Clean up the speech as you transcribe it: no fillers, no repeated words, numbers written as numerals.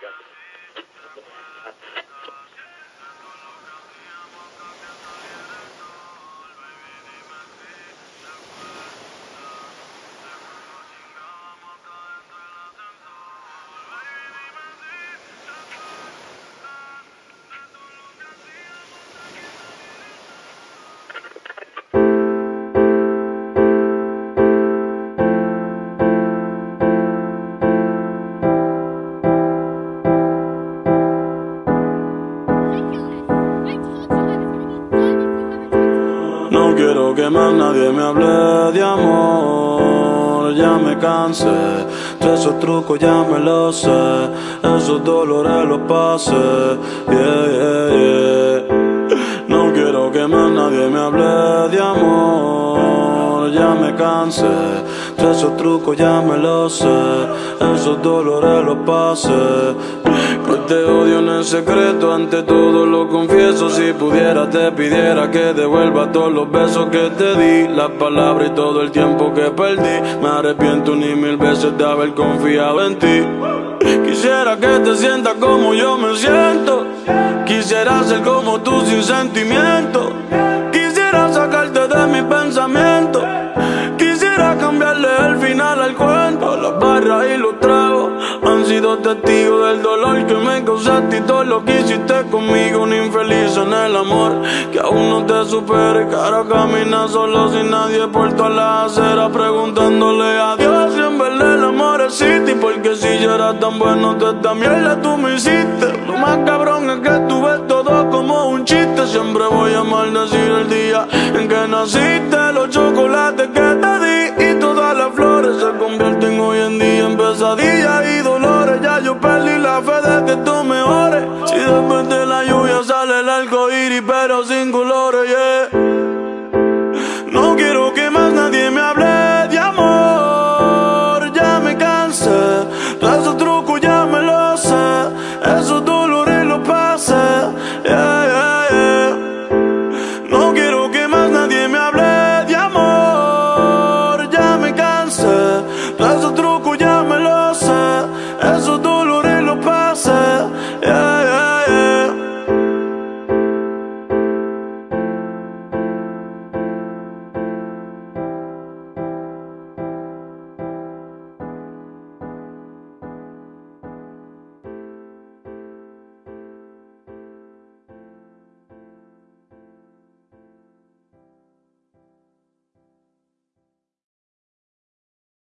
No quiero que más nadie me hable de amor, ya me cansé de esos trucos, ya me los sé, esos dolores los pasé, No quiero que más nadie me hable de amor, ya me cansé de esos trucos, ya me los sé, esos dolores los pasé. Pues te odio en el secreto, ante todo lo confieso. Si pudiera te pidiera que devuelva todos los besos que te di, las palabras y todo el tiempo que perdí. Me arrepiento ni mil veces de haber confiado en ti. Quisiera que te sientas como yo me siento, quisiera ser como tú sin sentimiento, quisiera sacarte de mi pensamiento, quisiera cambiarle el final al cuento. Las barras y los tragos han sido testigos del dolor que me causaste y todo lo que hiciste conmigo. Un infeliz en el amor que aún no te supere, que ahora camina solo sin nadie por todas las aceras, preguntándole a Dios si en verdad el amor existe. Y porque si yo era tan bueno, de esta mierda tú me hiciste. Lo más cabrón es que tú ves todo como un chiste. Siempre voy a maldecir el día en que naciste, los chocolates que te di y todas las flores se convierten hoy en día en pesadillas y dolores. Ya yo perdí la fe de que tú mejores. Si después de la lluvia sale el arco iris pero sin colores, No quiero que más nadie me hable de amor, ya me cansé de esos trucos, ya me lo sé, esos dolores los pasé, No quiero que más nadie me hable de amor, ya me cansé de esos trucos, ya me lo sé.